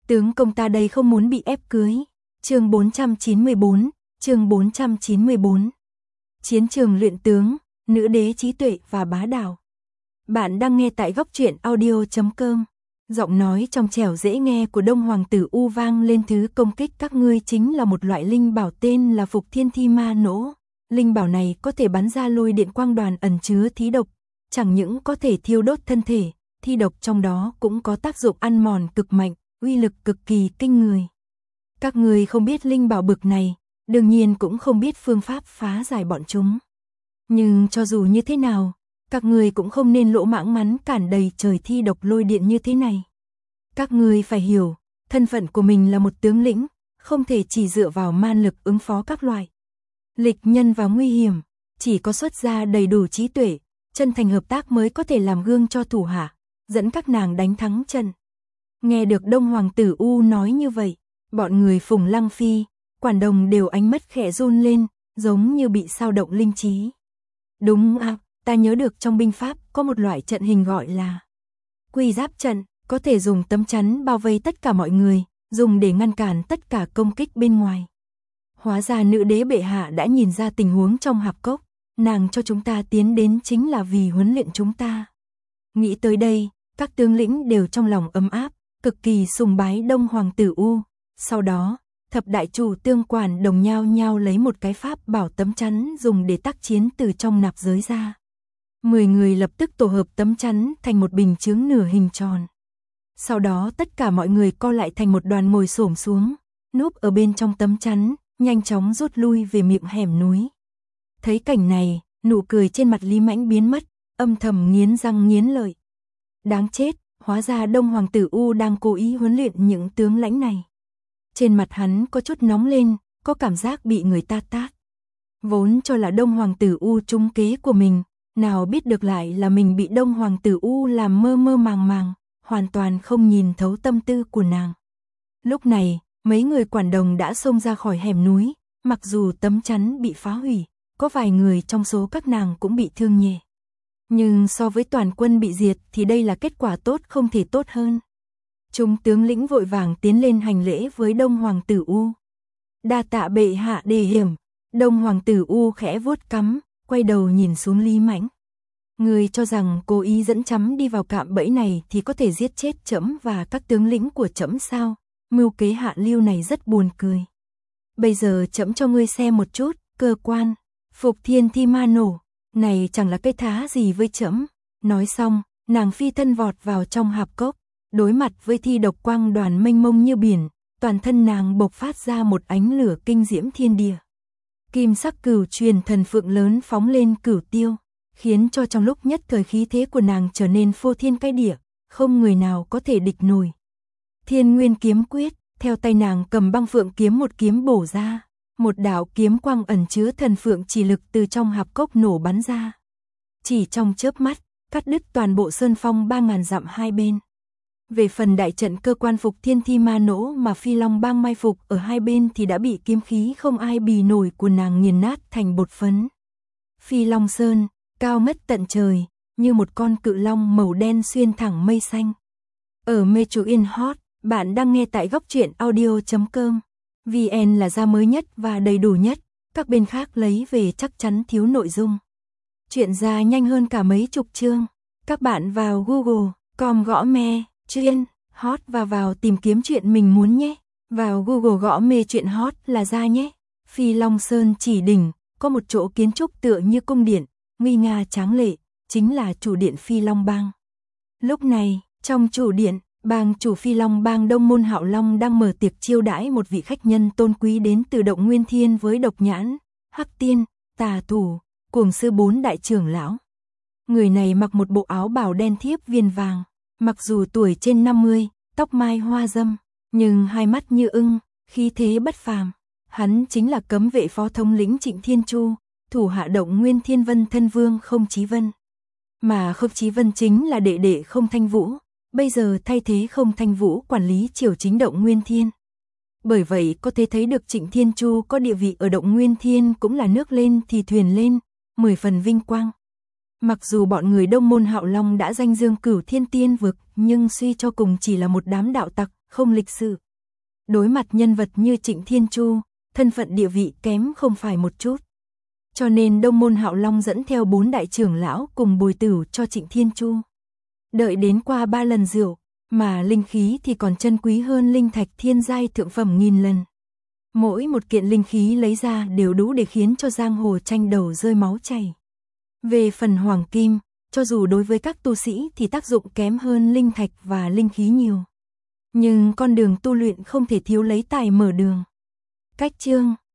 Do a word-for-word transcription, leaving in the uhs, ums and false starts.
Tướng công ta đây không muốn bị ép cưới. Chương bốn trăm chín mươi bốn, chương bốn trăm chín mươi bốn. Chiến trường luyện tướng, nữ đế trí tuệ và bá đạo. Bạn đang nghe tại góc truyện audio chấm com. Giọng nói trong trẻo dễ nghe của Đông Hoàng tử U vang lên, thứ công kích các ngươi chính là một loại linh bảo tên là Phục Thiên Thi Ma Nỗ. Linh bảo này có thể bắn ra lôi điện quang đoàn ẩn chứa thí độc, chẳng những có thể thiêu đốt thân thể, thi độc trong đó cũng có tác dụng ăn mòn cực mạnh, uy lực cực kỳ kinh người. Các ngươi không biết linh bảo bực này, đương nhiên cũng không biết phương pháp phá giải bọn chúng. Nhưng cho dù như thế nào, các ngươi cũng không nên lỗ mãng mắn cản đầy trời thi độc lôi điện như thế này. Các ngươi phải hiểu, thân phận của mình là một tướng lĩnh, không thể chỉ dựa vào man lực ứng phó các loại lịch nhân và nguy hiểm, chỉ có xuất ra đầy đủ trí tuệ, chân thành hợp tác mới có thể làm gương cho thủ hạ, dẫn các nàng đánh thắng trận. Nghe được Đông Hoàng tử U nói như vậy, bọn người Phùng Lăng Phi, Quản Đồng đều ánh mắt khẽ run lên, giống như bị sao động linh trí. Đúng à, ta nhớ được trong binh pháp có một loại trận hình gọi là quy giáp trận, có thể dùng tấm chắn bao vây tất cả mọi người, dùng để ngăn cản tất cả công kích bên ngoài. Hóa ra nữ đế bệ hạ đã nhìn ra tình huống trong hạp cốc, nàng cho chúng ta tiến đến chính là vì huấn luyện chúng ta. Nghĩ tới đây, các tướng lĩnh đều trong lòng ấm áp, cực kỳ sùng bái Đông Hoàng tử U. Sau đó, thập đại chủ tương Quản Đồng nhau nhau lấy một cái pháp bảo tấm chắn dùng để tác chiến từ trong nạp giới ra. Mười người lập tức tổ hợp tấm chắn thành một bình chướng nửa hình tròn. Sau đó tất cả mọi người co lại thành một đoàn ngồi xổm xuống, núp ở bên trong tấm chắn, nhanh chóng rút lui về miệng hẻm núi. Thấy cảnh này, nụ cười trên mặt Lý Mãnh biến mất, âm thầm nghiến răng nghiến lợi. Đáng chết, hóa ra Đông Hoàng tử U đang cố ý huấn luyện những tướng lãnh này. Trên mặt hắn có chút nóng lên, có cảm giác bị người ta tát. Vốn cho là Đông Hoàng tử U trúng kế của mình, nào biết được lại là mình bị Đông Hoàng tử U làm mơ mơ màng màng, hoàn toàn không nhìn thấu tâm tư của nàng. Lúc này, mấy người Quản Đồng đã xông ra khỏi hẻm núi, mặc dù tấm chắn bị phá hủy, có vài người trong số các nàng cũng bị thương nhẹ. Nhưng so với toàn quân bị diệt thì đây là kết quả tốt không thể tốt hơn. Chúng tướng lĩnh vội vàng tiến lên hành lễ với Đông Hoàng tử U. Đa tạ bệ hạ đề hiểm. Đông Hoàng tử U khẽ vuốt cắm, quay đầu nhìn xuống Lý Mãnh. Người cho rằng cố ý dẫn trẫm đi vào cạm bẫy này thì có thể giết chết trẫm và các tướng lĩnh của trẫm sao? Mưu kế hạ lưu này rất buồn cười. Bây giờ trẫm cho ngươi xem một chút, cơ quan Phục Thiên Thi Ma Nỗ này chẳng là cái thá gì với trẫm. Nói xong, nàng phi thân vọt vào trong hạp cốc, đối mặt với thi độc quang đoàn mênh mông như biển, toàn thân nàng bộc phát ra một ánh lửa kinh diễm thiên địa. Kim sắc cửu truyền thần phượng lớn phóng lên cửu tiêu, khiến cho trong lúc nhất thời khí thế của nàng trở nên phô thiên cái địa, không người nào có thể địch nổi. Thiên Nguyên kiếm quyết, theo tay nàng cầm băng phượng kiếm một kiếm bổ ra, một đạo kiếm quang ẩn chứa thần phượng chỉ lực từ trong hạp cốc nổ bắn ra. Chỉ trong chớp mắt, cắt đứt toàn bộ sơn phong ba ngàn dặm hai bên. Về phần đại trận cơ quan Phục Thiên Thi Ma Nỗ mà Phi Long Bang mai phục ở hai bên thì đã bị kiếm khí không ai bì nổi của nàng nghiền nát thành bột phấn. Phi Long Sơn, cao ngất tận trời, như một con cự long màu đen xuyên thẳng mây xanh. Ở Metro In Hot, bạn đang nghe tại góc truyện audio chấm com. vê en là ra mới nhất và đầy đủ nhất, các bên khác lấy về chắc chắn thiếu nội dung. Chuyện ra nhanh hơn cả mấy chục chương. Các bạn vào Google, com gõ me, truyện, hot và vào tìm kiếm chuyện mình muốn nhé. Vào Google gõ mê truyện hot là ra nhé. Phi Long Sơn chỉ đỉnh, có một chỗ kiến trúc tựa như cung điện, nguy nga tráng lệ, chính là chủ điện Phi Long Bang. Lúc này, trong chủ điện, bang chủ Phi Long Bang Đông Môn Hạo Long đang mở tiệc chiêu đãi một vị khách nhân tôn quý đến từ Động Nguyên Thiên với Độc Nhãn, Hắc Tiên, Tà Thủ, Cuồng Sư bốn đại trưởng lão. Người này mặc một bộ áo bào đen thiếp viên vàng, mặc dù tuổi trên năm mươi, tóc mai hoa dâm, nhưng hai mắt như ưng, khí thế bất phàm. Hắn chính là cấm vệ phó thống lĩnh Trịnh Thiên Chu, thủ hạ Động Nguyên Thiên Vân thân vương Không Chí Vân. Mà Không Chí Vân chính là đệ đệ Không Thanh Vũ, bây giờ thay thế Không Thanh Vũ quản lý triều chính Động Nguyên Thiên. Bởi vậy có thể thấy được Trịnh Thiên Chu có địa vị ở Động Nguyên Thiên cũng là nước lên thì thuyền lên, mười phần vinh quang. Mặc dù bọn người Đông Môn Hạo Long đã danh dương Cửu Thiên Tiên vực, nhưng suy cho cùng chỉ là một đám đạo tặc, không lịch sự. Đối mặt nhân vật như Trịnh Thiên Chu, thân phận địa vị kém không phải một chút. Cho nên Đông Môn Hạo Long dẫn theo bốn đại trưởng lão cùng bồi tửu cho Trịnh Thiên Chu. Đợi đến qua ba lần rượu, mà linh khí thì còn chân quý hơn linh thạch thiên giai thượng phẩm nghìn lần. Mỗi một kiện linh khí lấy ra đều đủ để khiến cho giang hồ tranh đầu rơi máu chảy. Về phần hoàng kim, cho dù đối với các tu sĩ thì tác dụng kém hơn linh thạch và linh khí nhiều. Nhưng con đường tu luyện không thể thiếu lấy tài mở đường. Cách chương